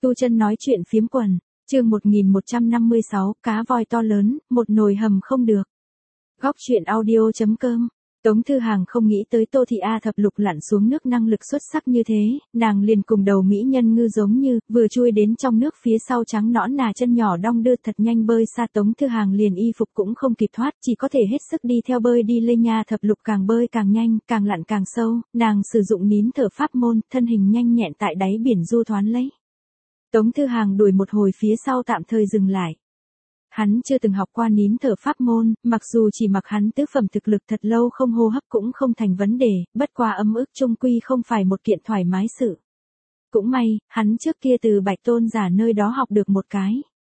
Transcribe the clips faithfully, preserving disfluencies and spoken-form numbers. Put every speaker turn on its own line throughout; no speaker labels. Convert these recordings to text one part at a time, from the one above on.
Tu Chân nói chuyện phiếm quần, chương một nghìn một trăm năm mươi sáu, cá voi to lớn, một nồi hầm không được. Góc truyện audio chấm com. Tống Thư Hàng không nghĩ tới Tô Thị A thập lục lặn xuống nước năng lực xuất sắc như thế, nàng liền cùng đầu mỹ nhân ngư giống như, vừa chui đến trong nước phía sau trắng nõn nà chân nhỏ đong đưa thật nhanh bơi xa. Tống Thư Hàng liền y phục cũng không kịp thoát, chỉ có thể hết sức đi theo bơi đi lên nha. Thập lục càng bơi càng nhanh, càng lặn càng sâu, nàng sử dụng nín thở pháp môn, thân hình nhanh nhẹn tại đáy biển du thoán lấy. Tống Thư Hàng đuổi một hồi phía sau tạm thời dừng lại. Hắn chưa từng học qua nín thở pháp môn, mặc dù chỉ mặc hắn tứ phẩm thực lực thật lâu không hô hấp cũng không thành vấn đề, bất qua ấm ức chung quy không phải một kiện thoải mái sự. Cũng may, hắn trước kia từ Bạch Tôn giả nơi đó học được một cái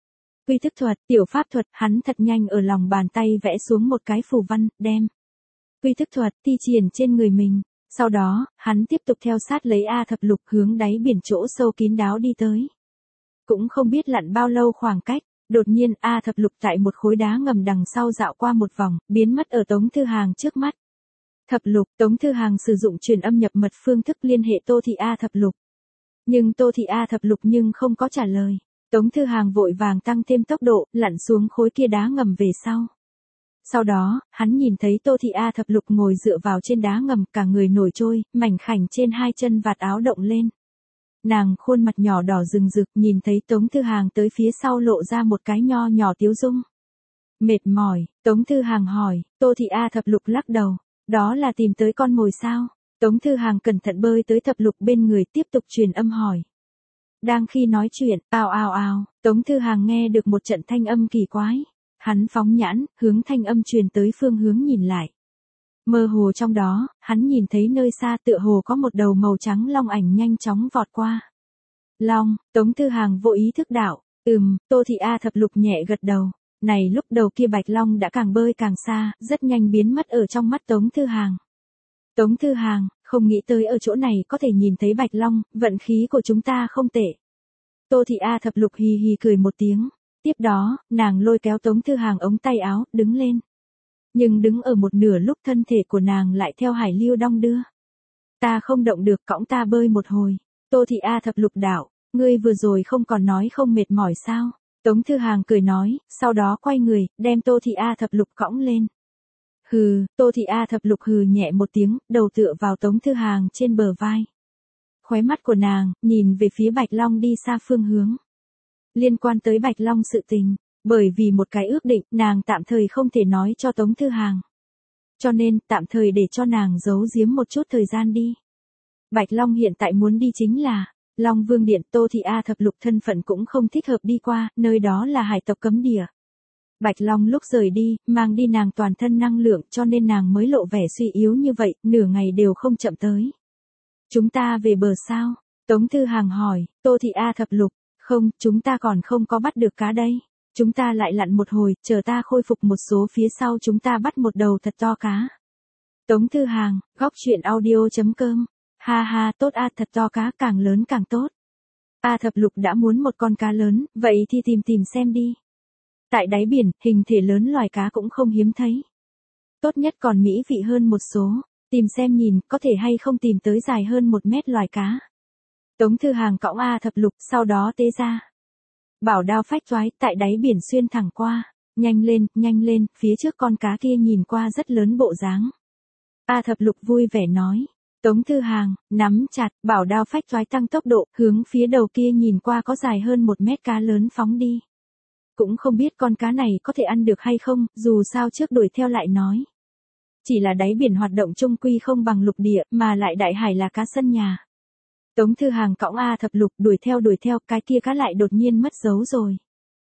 quy thức thuật, tiểu pháp thuật, hắn thật nhanh ở lòng bàn tay vẽ xuống một cái phù văn, đem quy thức thuật thi triển trên người mình. Sau đó, hắn tiếp tục theo sát lấy A thập lục hướng đáy biển chỗ sâu kín đáo đi tới. Cũng không biết lặn bao lâu khoảng cách, đột nhiên A thập lục tại một khối đá ngầm đằng sau dạo qua một vòng, biến mất ở Tống Thư Hàng trước mắt. Thập lục, Tống Thư Hàng sử dụng truyền âm nhập mật phương thức liên hệ Tô Thị A thập lục. Nhưng Tô Thị A thập lục nhưng không có trả lời. Tống Thư Hàng vội vàng tăng thêm tốc độ, lặn xuống khối kia đá ngầm về sau. Sau đó, hắn nhìn thấy Tô Thị A thập lục ngồi dựa vào trên đá ngầm, cả người nổi trôi, mảnh khảnh trên hai chân vạt áo động lên. Nàng khuôn mặt nhỏ đỏ rừng rực, nhìn thấy Tống Thư Hàng tới phía sau lộ ra một cái nho nhỏ tiếu dung. Mệt mỏi, Tống Thư Hàng hỏi. Tô Thị A thập lục lắc đầu. Đó là tìm tới con mồi sao? Tống Thư Hàng cẩn thận bơi tới thập lục bên người, tiếp tục truyền âm hỏi. Đang khi nói chuyện, ào ào ào, Tống Thư Hàng nghe được một trận thanh âm kỳ quái. Hắn phóng nhãn, hướng thanh âm truyền tới phương hướng nhìn lại. Mơ hồ trong đó, hắn nhìn thấy nơi xa tựa hồ có một đầu màu trắng long ảnh nhanh chóng vọt qua. Long, Tống Thư Hàng vô ý thức đạo, ừm, Tô Thị A thập lục nhẹ gật đầu. Này lúc đầu kia bạch long đã càng bơi càng xa, rất nhanh biến mất ở trong mắt Tống Thư Hàng. Tống Thư Hàng, không nghĩ tới ở chỗ này có thể nhìn thấy bạch long, vận khí của chúng ta không tệ. Tô Thị A thập lục hì hì cười một tiếng. Tiếp đó, nàng lôi kéo Tống Thư Hàng ống tay áo, đứng lên. Nhưng đứng ở một nửa lúc thân thể của nàng lại theo hải lưu đong đưa. Ta không động được, cõng ta bơi một hồi. Tô Thị A thập lục đạo, ngươi vừa rồi không còn nói không mệt mỏi sao? Tống Thư Hàng cười nói, sau đó quay người, đem Tô Thị A thập lục cõng lên. Hừ, Tô Thị A thập lục hừ nhẹ một tiếng, đầu tựa vào Tống Thư Hàng trên bờ vai. Khóe mắt của nàng, nhìn về phía Bạch Long đi xa phương hướng. Liên quan tới Bạch Long sự tình, bởi vì một cái ước định, nàng tạm thời không thể nói cho Tống Thư Hàng. Cho nên, tạm thời để cho nàng giấu giếm một chút thời gian đi. Bạch Long hiện tại muốn đi chính là Long Vương Điện. Tô Thị A thập lục thân phận cũng không thích hợp đi qua, nơi đó là hải tộc cấm địa. Bạch Long lúc rời đi, mang đi nàng toàn thân năng lượng, cho nên nàng mới lộ vẻ suy yếu như vậy, nửa ngày đều không chậm tới. Chúng ta về bờ sao? Tống Thư Hàng hỏi. Tô Thị A thập lục, không, chúng ta còn không có bắt được cá đây. Chúng ta lại lặn một hồi, chờ ta khôi phục một số phía sau chúng ta bắt một đầu thật to cá. Tống Thư Hàng, góc truyện audio chấm com. Ha ha, tốt a, thật to cá, càng lớn càng tốt. A thập lục đã muốn một con cá lớn, vậy thì tìm tìm xem đi. Tại đáy biển, hình thể lớn loài cá cũng không hiếm thấy. Tốt nhất còn mỹ vị hơn một số. Tìm xem nhìn, có thể hay không tìm tới dài hơn một mét loài cá. Tống Thư Hàng cõng A thập lục, sau đó tế ra. Bảo đao phách toái, tại đáy biển xuyên thẳng qua. Nhanh lên, nhanh lên, phía trước con cá kia nhìn qua rất lớn bộ dáng. A thập lục vui vẻ nói. Tống Thư Hàng, nắm chặt, bảo đao phách toái tăng tốc độ, hướng phía đầu kia nhìn qua có dài hơn một mét cá lớn phóng đi. Cũng không biết con cá này có thể ăn được hay không, dù sao trước đuổi theo lại nói. Chỉ là đáy biển hoạt động chung quy không bằng lục địa, mà lại đại hải là cá sân nhà. Tống Thư Hàng cõng A thập lục đuổi theo đuổi theo, cái kia cá lại đột nhiên mất dấu rồi.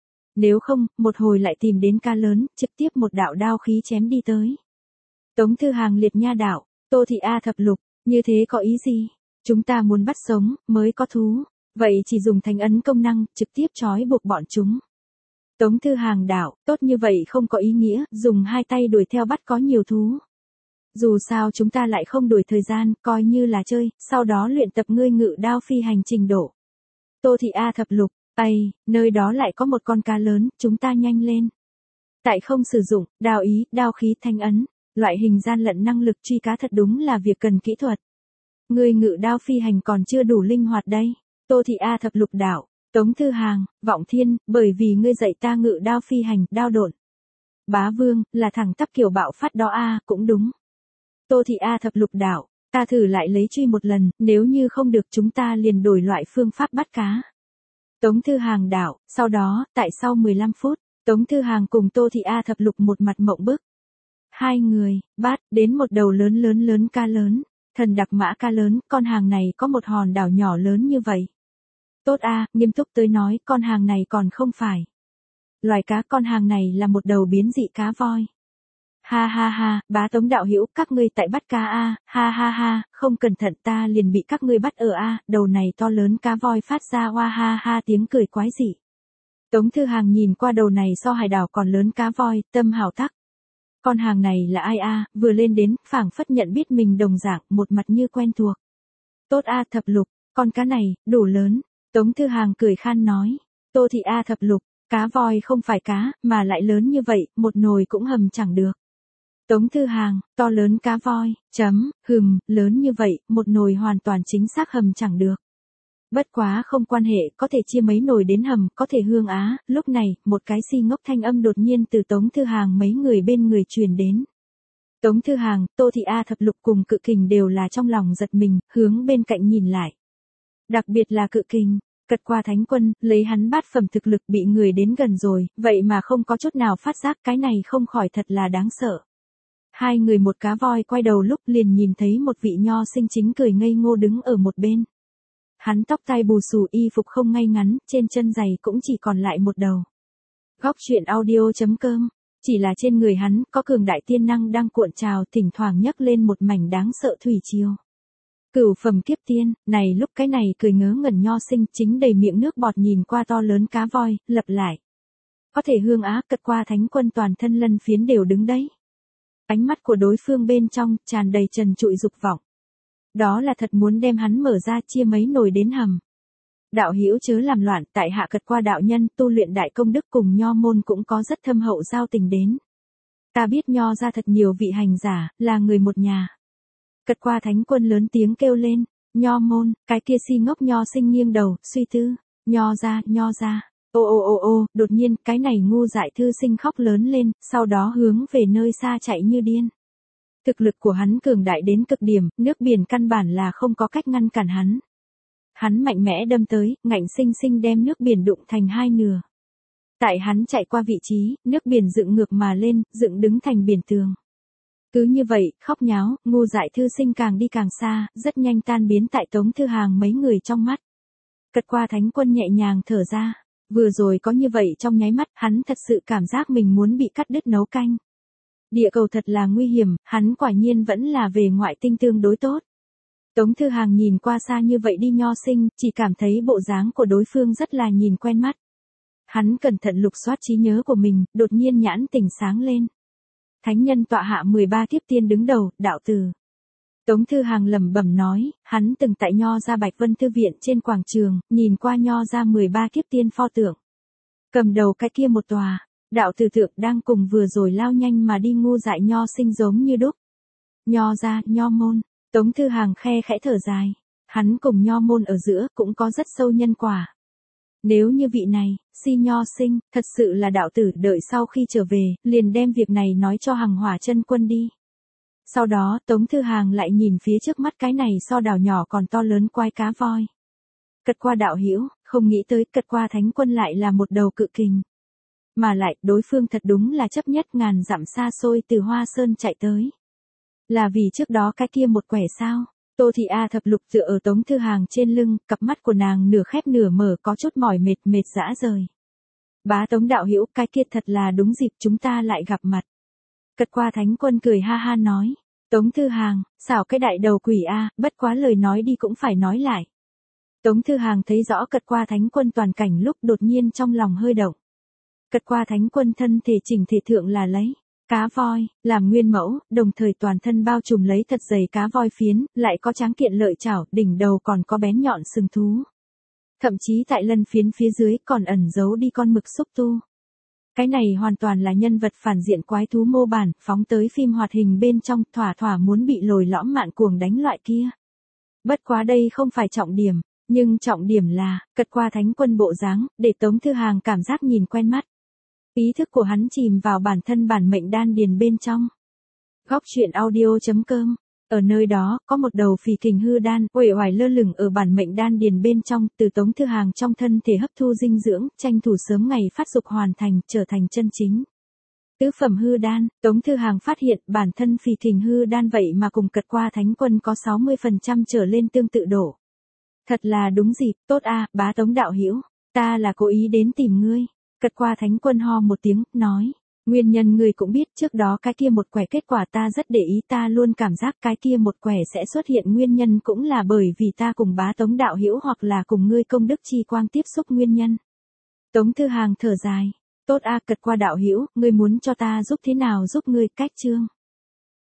Nếu không, một hồi lại tìm đến cá lớn, trực tiếp một đạo đao khí chém đi tới. Tống Thư Hàng liệt nha đạo, Tô Thị A thập lục, như thế có ý gì? Chúng ta muốn bắt sống, mới có thú. Vậy chỉ dùng thánh ấn công năng, trực tiếp trói buộc bọn chúng. Tống Thư Hàng đạo, tốt như vậy không có ý nghĩa, dùng hai tay đuổi theo bắt có nhiều thú. Dù sao chúng ta lại không đuổi thời gian, coi như là chơi, sau đó luyện tập ngươi ngự đao phi hành trình độ. Tô Thị A thập lục, ây, nơi đó lại có một con cá lớn, chúng ta nhanh lên. Tại không sử dụng, đao ý, đao khí thanh ấn, loại hình gian lận năng lực truy cá thật đúng là việc cần kỹ thuật. Ngươi ngự đao phi hành còn chưa đủ linh hoạt đây. Tô Thị A thập lục đạo, Tống Thư Hàng, Vọng Thiên, bởi vì ngươi dạy ta ngự đao phi hành, đao độn. Bá Vương, là thằng tắp kiểu bạo phát đó a, cũng đúng. Tô Thị A thập lục đạo, ta thử lại lấy truy một lần, nếu như không được chúng ta liền đổi loại phương pháp bắt cá. Tống Thư Hàng đạo, sau đó, tại sau mười lăm phút, Tống Thư Hàng cùng Tô Thị A thập lục một mặt mộng bức. Hai người, bắt, đến một đầu lớn lớn lớn cá lớn, thần đặc mã cá lớn, con hàng này có một hòn đảo nhỏ lớn như vậy. Tốt a, nghiêm túc tới nói, con hàng này còn không phải. Loài cá, con hàng này là một đầu biến dị cá voi. Ha ha ha, bá Tống đạo hữu, các ngươi tại bắt cá a, ha ha ha, không cẩn thận ta liền bị các ngươi bắt ở a, đầu này to lớn cá voi phát ra hoa ha ha tiếng cười quái dị. Tống Thư Hàng nhìn qua đầu này so hải đảo còn lớn cá voi, tâm hào tắc. Con hàng này là ai a, vừa lên đến, phảng phất nhận biết mình đồng dạng, một mặt như quen thuộc. Tốt a thập lục, con cá này, đủ lớn. Tống Thư Hàng cười khan nói. Tô Thị A thập lục, cá voi không phải cá, mà lại lớn như vậy, một nồi cũng hầm chẳng được. Tống Thư Hàng, to lớn cá voi, chấm, hừm, lớn như vậy, một nồi hoàn toàn chính xác hầm chẳng được. Bất quá không quan hệ, có thể chia mấy nồi đến hầm, có thể hương á, lúc này, một cái si ngốc thanh âm đột nhiên từ Tống Thư Hàng mấy người bên người truyền đến. Tống Thư Hàng, Tô Thị A thập lục cùng Cự Kình đều là trong lòng giật mình, hướng bên cạnh nhìn lại. Đặc biệt là Cự Kình, cật qua thánh quân, lấy hắn bát phẩm thực lực bị người đến gần rồi, vậy mà không có chút nào phát giác, cái này không khỏi thật là đáng sợ. Hai người một cá voi quay đầu lúc liền nhìn thấy một vị nho sinh chính cười ngây ngô đứng ở một bên. Hắn tóc tai bù xù, y phục không ngay ngắn, trên chân giày cũng chỉ còn lại một đầu. Góc truyện audio chấm com, chỉ là trên người hắn có cường đại tiên năng đang cuộn trào, thỉnh thoảng nhấc lên một mảnh đáng sợ thủy triều. Cửu phẩm kiếp tiên, này lúc cái này cười ngớ ngẩn nho sinh chính đầy miệng nước bọt nhìn qua to lớn cá voi, lập lại. Có thể hương á, cật qua thánh quân toàn thân lân phiến đều đứng đấy. Ánh mắt của đối phương bên trong tràn đầy trần trụi dục vọng. Đó là thật muốn đem hắn mở ra chia mấy nồi đến hầm. Đạo hữu chớ làm loạn, tại hạ cật qua đạo nhân tu luyện đại công đức cùng nho môn cũng có rất thâm hậu giao tình đến. Ta biết nho ra thật nhiều vị hành giả, là người một nhà. Cật qua thánh quân lớn tiếng kêu lên, nho môn, cái kia si ngốc nho sinh nghiêng đầu, suy tư, nho ra, nho ra. Ô ô ô ô, đột nhiên, cái này ngu dại thư sinh khóc lớn lên, sau đó hướng về nơi xa chạy như điên. Thực lực của hắn cường đại đến cực điểm, nước biển căn bản là không có cách ngăn cản hắn. Hắn mạnh mẽ đâm tới, ngạnh sinh sinh đem nước biển đụng thành hai nửa. Tại hắn chạy qua vị trí, nước biển dựng ngược mà lên, dựng đứng thành biển tường. Cứ như vậy, khóc nháo, ngu dại thư sinh càng đi càng xa, rất nhanh tan biến tại Tống Thư Hàng mấy người trong mắt. Cật qua thánh quân nhẹ nhàng thở ra. Vừa rồi có như vậy trong nháy mắt, hắn thật sự cảm giác mình muốn bị cắt đứt nấu canh. Địa cầu thật là nguy hiểm, hắn quả nhiên vẫn là về ngoại tinh tương đối tốt. Tống Thư Hàng nhìn qua xa như vậy đi nho sinh, chỉ cảm thấy bộ dáng của đối phương rất là nhìn quen mắt. Hắn cẩn thận lục soát trí nhớ của mình, đột nhiên nhãn tỉnh sáng lên. Thánh nhân tọa hạ mười ba kiếp tiên đứng đầu, đạo tử. Tống Thư Hàng lẩm bẩm nói, hắn từng tại nho ra Bạch Vân Thư viện trên quảng trường, nhìn qua nho ra mười ba kiếp tiên pho tượng. Cầm đầu cái kia một tòa, đạo tử tượng đang cùng vừa rồi lao nhanh mà đi ngu dại nho sinh giống như đúc. Nho ra, nho môn, Tống Thư Hàng khe khẽ thở dài, hắn cùng nho môn ở giữa cũng có rất sâu nhân quả. Nếu như vị này, si nho sinh, thật sự là đạo tử, đợi sau khi trở về, liền đem việc này nói cho Hằng Hỏa Chân Quân đi. Sau đó, Tống Thư Hàng lại nhìn phía trước mắt cái này so đảo nhỏ còn to lớn quái cá voi. Cật qua đạo hữu, không nghĩ tới cật qua thánh quân lại là một đầu cự kình. Mà lại, đối phương thật đúng là chấp nhất ngàn dặm xa xôi từ Hoa Sơn chạy tới. Là vì trước đó cái kia một quẻ sao? Tô Thị A thập lục dựa ở Tống Thư Hàng trên lưng, cặp mắt của nàng nửa khép nửa mở có chút mỏi mệt mệt dã rời. Bá Tống đạo hữu, cái kia thật là đúng dịp chúng ta lại gặp mặt. Cật qua thánh quân cười ha ha nói. Tống Thư Hàng, xảo cái đại đầu quỷ a, bất quá lời nói đi cũng phải nói lại. Tống Thư Hàng thấy rõ cật qua thánh quân toàn cảnh lúc đột nhiên trong lòng hơi động. Cật qua thánh quân thân thể chỉnh thể thượng là lấy cá voi, làm nguyên mẫu, đồng thời toàn thân bao trùm lấy thật dày cá voi phiến, lại có tráng kiện lợi chảo, đỉnh đầu còn có bén nhọn sừng thú. Thậm chí tại lân phiến phía dưới còn ẩn giấu đi con mực xúc tu. Cái này hoàn toàn là nhân vật phản diện quái thú mô bản, phóng tới phim hoạt hình bên trong, thỏa thỏa muốn bị lồi lõm mạn cuồng đánh loại kia. Bất quá đây không phải trọng điểm, Nhưng trọng điểm là, cật qua thánh quân bộ dáng, để Tống Thư Hàng cảm giác nhìn quen mắt. Ý thức của hắn chìm vào bản thân bản mệnh đan điền bên trong. Góc truyện audio chấm com. Ở nơi đó, có một đầu phì kình hư đan, uể oải lơ lửng ở bản mệnh đan điền bên trong, từ Tống Thư Hàng trong thân thể hấp thu dinh dưỡng, tranh thủ sớm ngày phát dục hoàn thành, trở thành chân chính tứ phẩm hư đan. Tống Thư Hàng phát hiện bản thân phì kình hư đan vậy mà cùng cật qua thánh quân có sáu mươi phần trăm trở lên tương tự độ. Thật là đúng dịp, tốt a, bá Tống đạo hữu, ta là cố ý đến tìm ngươi. Cật qua thánh quân ho một tiếng, nói, nguyên nhân ngươi cũng biết, trước đó cái kia một quẻ kết quả ta rất để ý, ta luôn cảm giác cái kia một quẻ sẽ xuất hiện nguyên nhân cũng là bởi vì ta cùng bá Tống đạo hữu hoặc là cùng ngươi công đức chi quang tiếp xúc nguyên nhân. Tống Thư Hàng thở dài, tốt a, cật qua đạo hữu, ngươi muốn cho ta giúp thế nào giúp ngươi, cách chương.